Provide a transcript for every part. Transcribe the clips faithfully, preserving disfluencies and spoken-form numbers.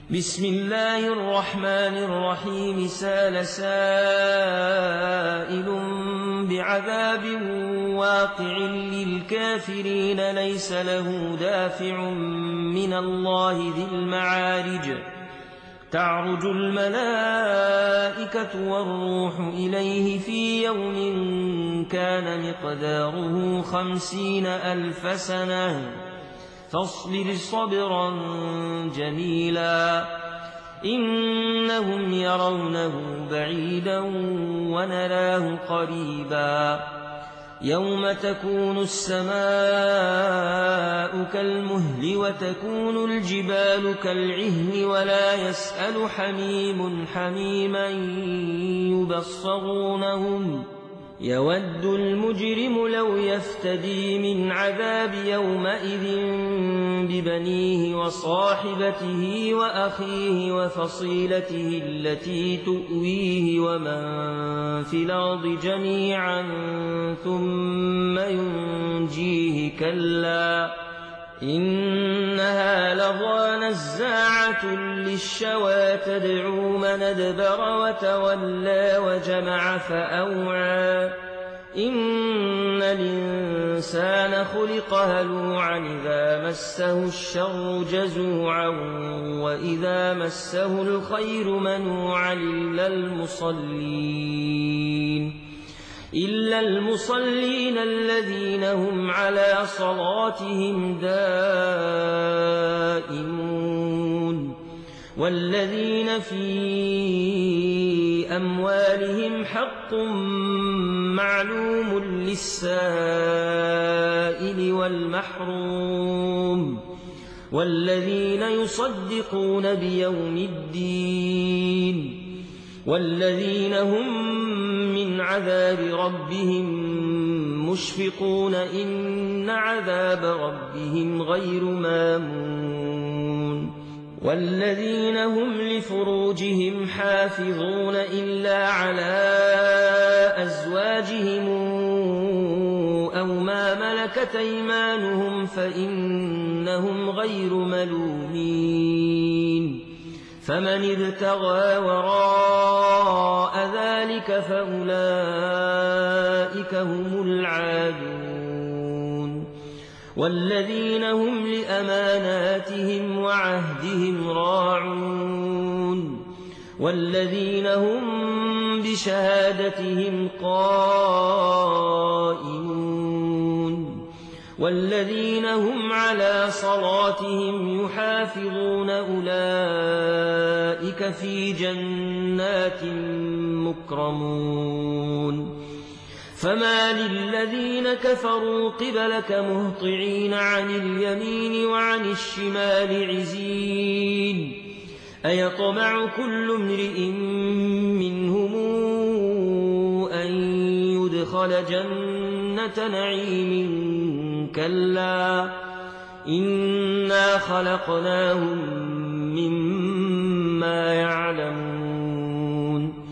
بسم الله الرحمن الرحيم سال سائل بعذاب واقع للكافرين ليس له دافع من الله ذي المعارج تعرج الملائكة والروح إليه في يوم كان مقداره خمسين ألف سنة فاصبر صبرا جميلا إنهم يرونه بعيدا ونراه قريبا يوم تكون السماء كالمهل وتكون الجبال كالعهن ولا يسأل حميم حميما يبصرونهم يود المجرم لو يفتدي من عذاب يومئذ ببنيه وصاحبته وأخيه وفصيلته التي تؤويه ومن في الأرض جميعا ثم ينجيه كلا إنها لظى نزاعة للشوى تدعو من أدبر وتولى وجمع فأوعى إن الإنسان خلق هلوعا إذا مسه الشر جزوعا وإذا مسه الخير منوعا إلا المصلين إلا المصلين الذين هم على صلاتهم دائمون والذين في أموالهم حق معلوم للسائل والمحروم والذين يصدقون بيوم الدين والذين هم من عذاب ربهم مشفقون إن عذاب ربهم غير مامون والذين هم لفروجهم حافظون إلا على أزواجهم أو ما ملكت أيمانهم فإنهم غير ملومين فمن ابتغى وراء ذلك فأولئك هم العادون والذين هم لأماناتهم وعهدهم راعون والذين هم بشهادتهم قائمون والذين هم على صلاتهم يحافظون أولئك في جنات مكرمون فما للذين كفروا قبلك مهطعين عن اليمين وعن الشمال عزين أيطمع كل امرئ منهم أن يدخل جنة نعيم كلا إنا خلقناهم مما يعلمون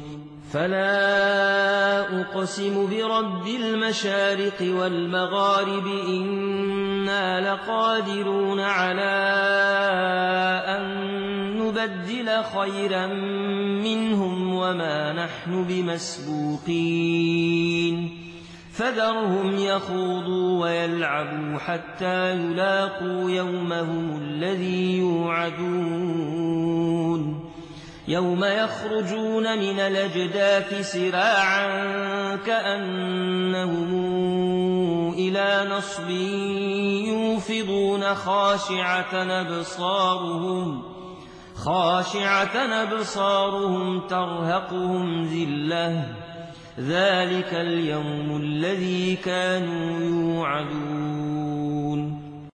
فلا أقسم برب المشارق والمغارب إنا لقادرون على أن نبدل خيرا منهم وما نحن بمسبوقين فذرهم يخوضوا ويلعبوا حتى يلاقوا يومهم الذي يوعدون يوم يخرجون من الأجداث سراعا كأنهم إلى نصب يوفضون خاشعة أبصارهم خاشعة أبصارهم ترهقهم ذلة ذلك اليوم الذي كانوا يوعدون